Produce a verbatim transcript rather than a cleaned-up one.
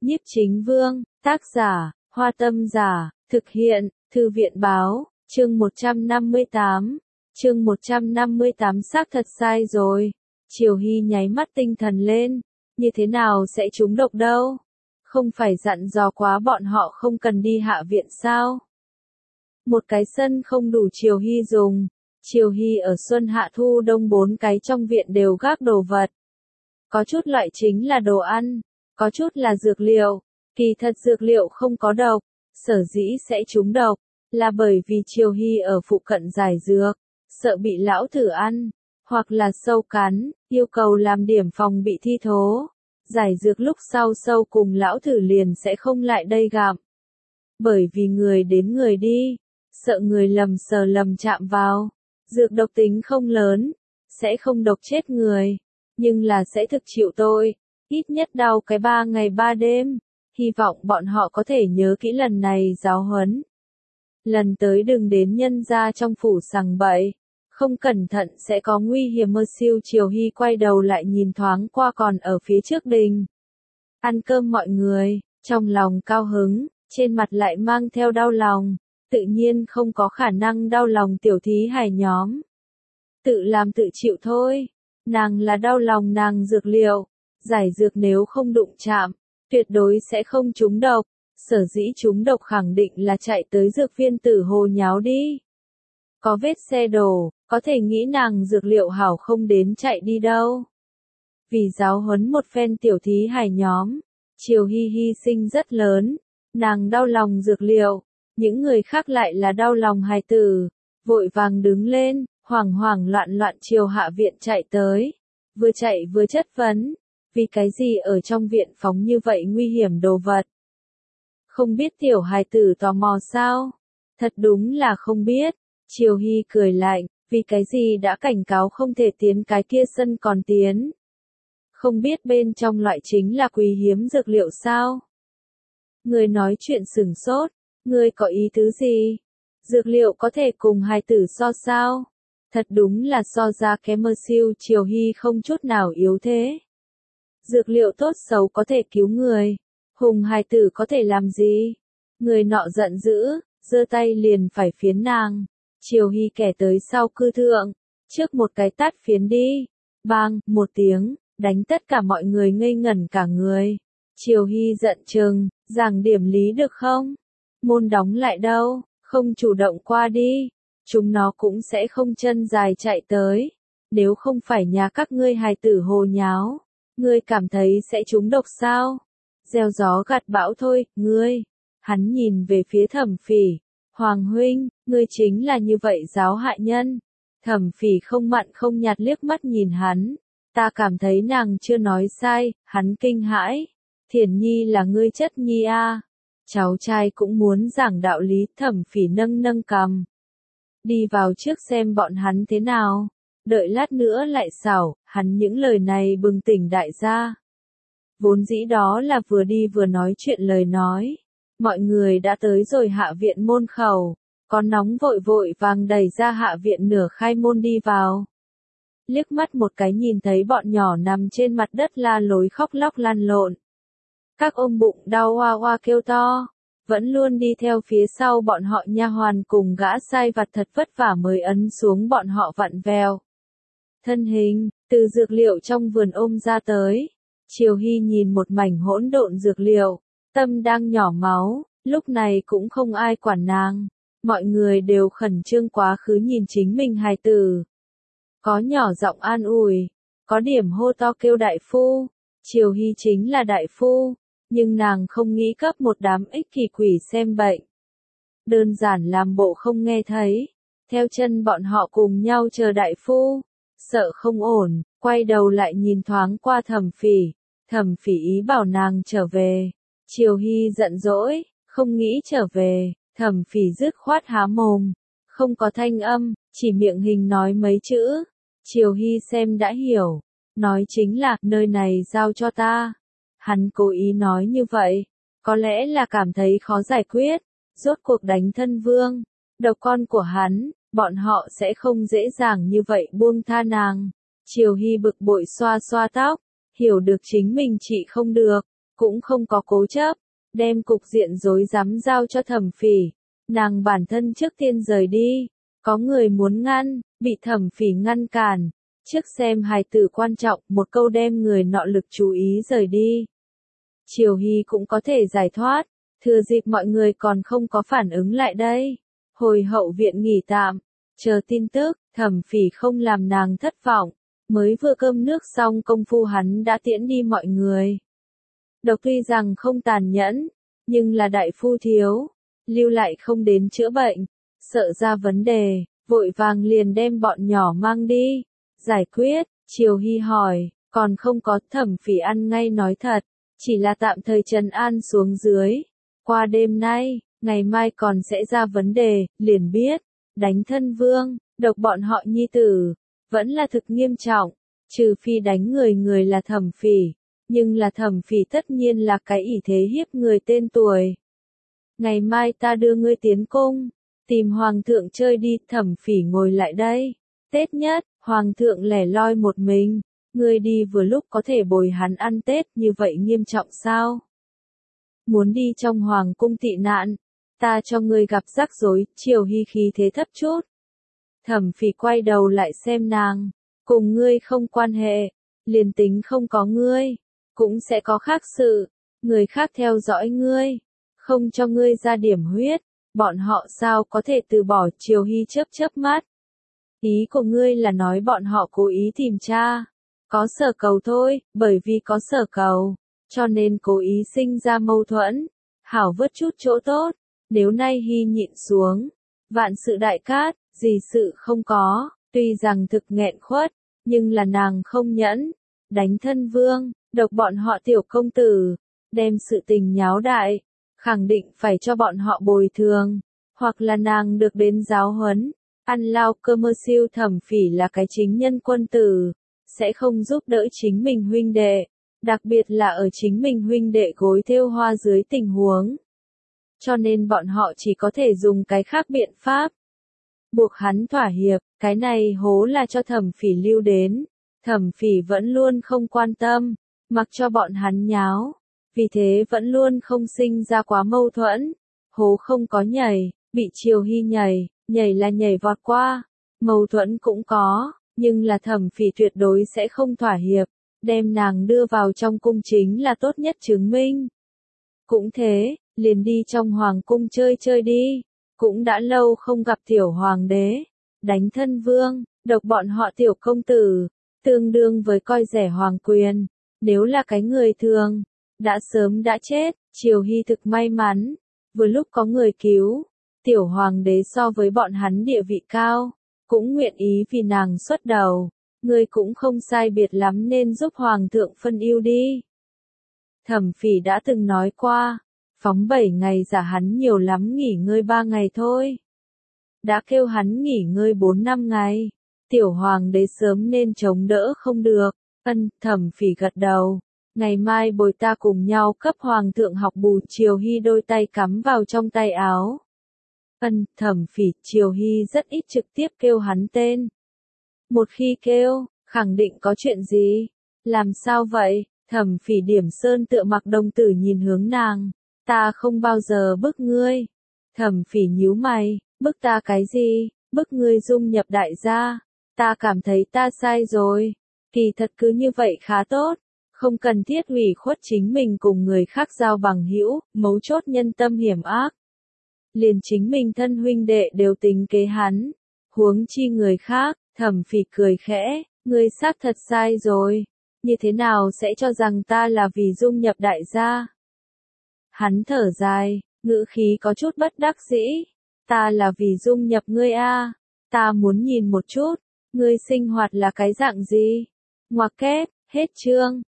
Nhiếp Chính Vương, tác giả, Hoa Tâm Giả, thực hiện, Thư viện Báo, chương một trăm năm mươi tám. Chương một trăm năm mươi tám xác thật sai rồi. Triều Hy nháy mắt tinh thần lên, như thế nào sẽ trúng độc đâu? Không phải dặn dò quá bọn họ không cần đi hạ viện sao? Một cái sân không đủ Triều Hy dùng. Triều Hy ở xuân hạ thu đông bốn cái trong viện đều gác đồ vật. Có chút loại chính là đồ ăn, có chút là dược liệu. Kỳ thật dược liệu không có độc, sở dĩ sẽ trúng độc, là bởi vì Triều Hy ở phụ cận giải dược, sợ bị lão thử ăn, hoặc là sâu cắn, yêu cầu làm điểm phòng bị thi thố. Giải dược lúc sau sâu cùng lão thử liền sẽ không lại đây gặm. Bởi vì người đến người đi, sợ người lầm sờ lầm chạm vào. Dược độc tính không lớn, sẽ không độc chết người, nhưng là sẽ thực chịu tội, ít nhất đau cái ba ngày ba đêm. Hy vọng bọn họ có thể nhớ kỹ lần này giáo huấn. Lần tới đừng đến nhân gia trong phủ sằng bậy, không cẩn thận sẽ có nguy hiểm. Mơ siêu Triều Hy quay đầu lại nhìn thoáng qua còn ở phía trước đình. Ăn cơm mọi người, trong lòng cao hứng, trên mặt lại mang theo đau lòng, tự nhiên không có khả năng đau lòng tiểu thí hài nhóm. Tự làm tự chịu thôi, nàng là đau lòng nàng dược liệu, giải dược nếu không đụng chạm, tuyệt đối sẽ không trúng độc, sở dĩ trúng độc khẳng định là chạy tới dược viên tử hồ nháo đi. Có vết xe đổ, có thể nghĩ nàng dược liệu hảo không đến chạy đi đâu. Vì giáo huấn một phen tiểu thí hài nhóm, Triều Hy hy sinh rất lớn, nàng đau lòng dược liệu, những người khác lại là đau lòng hài tử, vội vàng đứng lên, hoảng hoảng loạn loạn chiều hạ viện chạy tới, vừa chạy vừa chất vấn. Vì cái gì ở trong viện phóng như vậy nguy hiểm đồ vật? Không biết tiểu hài tử tò mò sao? Thật đúng là không biết. Triều Hy cười lạnh, vì cái gì đã cảnh cáo không thể tiến cái kia sân còn tiến? Không biết bên trong loại chính là quý hiếm dược liệu sao? Người nói chuyện sừng sốt, người có ý tứ gì? Dược liệu có thể cùng hài tử so sao? Thật đúng là so ra kém. Mơ siêu Triều Hy không chút nào yếu thế. Dược liệu tốt xấu có thể cứu người, hùng hài tử có thể làm gì? Người nọ giận dữ, giơ tay liền phải phiến nàng. Triều Hy kẻ tới sau cư thượng, trước một cái tát phiến đi. Bang, một tiếng, đánh tất cả mọi người ngây ngẩn cả người. Triều Hy giận chừng, giảng điểm lý được không? Môn đóng lại đâu, không chủ động qua đi. Chúng nó cũng sẽ không chân dài chạy tới. Nếu không phải nhà các ngươi hài tử hồ nháo, ngươi cảm thấy sẽ trúng độc sao? Gieo gió gặt bão thôi, ngươi. Hắn nhìn về phía Thẩm Phỉ. Hoàng huynh, ngươi chính là như vậy giáo hại nhân. Thẩm Phỉ không mặn không nhạt liếc mắt nhìn hắn. Ta cảm thấy nàng chưa nói sai, hắn kinh hãi. Thiển nhi là ngươi chất nhi a. À. Cháu trai cũng muốn giảng đạo lý. Thẩm Phỉ nâng nâng cằm. Đi vào trước xem bọn hắn thế nào. Đợi lát nữa lại xảo, hắn những lời này bừng tỉnh đại gia. Vốn dĩ đó là vừa đi vừa nói chuyện lời nói. Mọi người đã tới rồi hạ viện môn khẩu, có nóng vội vội vàng đẩy ra hạ viện nửa khai môn đi vào. Liếc mắt một cái nhìn thấy bọn nhỏ nằm trên mặt đất la lối khóc lóc lăn lộn. Các ôm bụng đau oa oa kêu to. Vẫn luôn đi theo phía sau bọn họ nha hoàn cùng gã sai vặt thật vất vả mới ấn xuống bọn họ vặn vẹo. Thân hình, từ dược liệu trong vườn ôm ra tới. Triều Hy nhìn một mảnh hỗn độn dược liệu, tâm đang nhỏ máu, lúc này cũng không ai quản nàng. Mọi người đều khẩn trương quá khứ nhìn chính mình hài tử. Có nhỏ giọng an ủi, có điểm hô to kêu đại phu. Triều Hy chính là đại phu, nhưng nàng không nghĩ cấp một đám ích kỷ quỷ xem bệnh. Đơn giản làm bộ không nghe thấy, theo chân bọn họ cùng nhau chờ đại phu. Sợ không ổn, quay đầu lại nhìn thoáng qua Thẩm Phỉ. Thẩm Phỉ ý bảo nàng trở về. Triều Hy giận dỗi, không nghĩ trở về. Thẩm Phỉ dứt khoát há mồm, không có thanh âm, chỉ miệng hình nói mấy chữ. Triều Hy xem đã hiểu, nói chính là nơi này giao cho ta. Hắn cố ý nói như vậy, có lẽ là cảm thấy khó giải quyết. Rốt cuộc đánh thân vương, độc con của hắn. Bọn họ sẽ không dễ dàng như vậy buông tha nàng. Triều Hy bực bội xoa xoa tóc, hiểu được chính mình trị không được, cũng không có cố chấp, đem cục diện rối rắm giao cho Thẩm Phỉ. Nàng bản thân trước tiên rời đi, có người muốn ngăn, bị Thẩm Phỉ ngăn cản. Trước xem hài tử quan trọng, một câu đem người nọ lực chú ý rời đi. Triều Hy cũng có thể giải thoát, thừa dịp mọi người còn không có phản ứng lại đây. Hồi hậu viện nghỉ tạm, chờ tin tức, Thẩm Phỉ không làm nàng thất vọng, mới vừa cơm nước xong công phu hắn đã tiễn đi mọi người. Độc tuy rằng không tàn nhẫn, nhưng là đại phu thiếu, lưu lại không đến chữa bệnh, sợ ra vấn đề, vội vàng liền đem bọn nhỏ mang đi, giải quyết. Triều Hy hỏi, còn không có. Thẩm Phỉ ăn ngay nói thật, chỉ là tạm thời trấn an xuống dưới. Qua đêm nay, ngày mai còn sẽ ra vấn đề, liền biết, đánh thân vương, độc bọn họ nhi tử, vẫn là thực nghiêm trọng, trừ phi đánh người người là Thẩm Phỉ, nhưng là Thẩm Phỉ tất nhiên là cái ỷ thế hiếp người tên tuổi. Ngày mai ta đưa ngươi tiến cung, tìm hoàng thượng chơi đi. Thẩm Phỉ ngồi lại đây, Tết nhất, hoàng thượng lẻ loi một mình, ngươi đi vừa lúc có thể bồi hắn ăn Tết, như vậy nghiêm trọng sao? Muốn đi trong hoàng cung tị nạn, ta cho ngươi gặp rắc rối. Triều Hy khí thế thấp chút. Thẩm Phỉ quay đầu lại xem nàng, cùng ngươi không quan hệ, liền tính không có ngươi, cũng sẽ có khác sự, người khác theo dõi ngươi, không cho ngươi ra điểm huyết, bọn họ sao có thể từ bỏ. Triều Hy chớp chớp mắt. Ý của ngươi là nói bọn họ cố ý tìm tra, có sở cầu thôi, bởi vì có sở cầu, cho nên cố ý sinh ra mâu thuẫn, hảo vớt chút chỗ tốt. Nếu nay Hy nhịn xuống, vạn sự đại cát, gì sự không có, tuy rằng thực nghẹn khuất, nhưng là nàng không nhẫn, đánh thân vương, độc bọn họ tiểu công tử, đem sự tình nháo đại, khẳng định phải cho bọn họ bồi thường, hoặc là nàng được đến giáo huấn. Ăn lao cơ mơ siêu. Thẩm Phỉ là cái chính nhân quân tử, sẽ không giúp đỡ chính mình huynh đệ, đặc biệt là ở chính mình huynh đệ gối thêu hoa dưới tình huống. Cho nên bọn họ chỉ có thể dùng cái khác biện pháp, buộc hắn thỏa hiệp. Cái này hố là cho Thẩm Phỉ lưu đến, Thẩm Phỉ vẫn luôn không quan tâm, mặc cho bọn hắn nháo, vì thế vẫn luôn không sinh ra quá mâu thuẫn. Hố không có nhảy, bị Triều Hy nhảy, nhảy là nhảy vọt qua, mâu thuẫn cũng có, nhưng là Thẩm Phỉ tuyệt đối sẽ không thỏa hiệp, đem nàng đưa vào trong cung chính là tốt nhất chứng minh. Cũng thế, liền đi trong hoàng cung chơi chơi đi, cũng đã lâu không gặp tiểu hoàng đế, đánh thân vương, độc bọn họ tiểu công tử, tương đương với coi rẻ hoàng quyền, nếu là cái người thường, đã sớm đã chết. Triều Hy thực may mắn, vừa lúc có người cứu. Tiểu hoàng đế so với bọn hắn địa vị cao, cũng nguyện ý vì nàng xuất đầu, ngươi cũng không sai biệt lắm nên giúp hoàng thượng phân ưu đi. Thẩm Phỉ đã từng nói qua, phóng bảy ngày giả hắn nhiều lắm nghỉ ngơi ba ngày thôi. Đã kêu hắn nghỉ ngơi bốn năm ngày, tiểu hoàng đế sớm nên chống đỡ không được. Ân. Thẩm Phỉ gật đầu, ngày mai bồi ta cùng nhau cấp hoàng thượng học bù. Triều Hy đôi tay cắm vào trong tay áo. Ân. Thẩm Phỉ. Triều Hy rất ít trực tiếp kêu hắn tên. Một khi kêu, khẳng định có chuyện gì. Làm sao vậy? Thẩm Phỉ điểm sơn tựa mặc đồng tử nhìn hướng nàng. Ta không bao giờ bức ngươi. Thẩm Phỉ nhíu mày, bức ta cái gì? Bức ngươi dung nhập đại gia. Ta cảm thấy ta sai rồi. Kỳ thật cứ như vậy khá tốt. Không cần thiết ủy khuất chính mình cùng người khác giao bằng hữu, mấu chốt nhân tâm hiểm ác. Liền chính mình thân huynh đệ đều tính kế hắn, huống chi người khác. Thẩm Phỉ cười khẽ, ngươi xác thật sai rồi, như thế nào sẽ cho rằng ta là vì dung nhập đại gia? Hắn thở dài, ngữ khí có chút bất đắc dĩ, ta là vì dung nhập ngươi a, ta muốn nhìn một chút, ngươi sinh hoạt là cái dạng gì? Ngoặc kép, hết chương.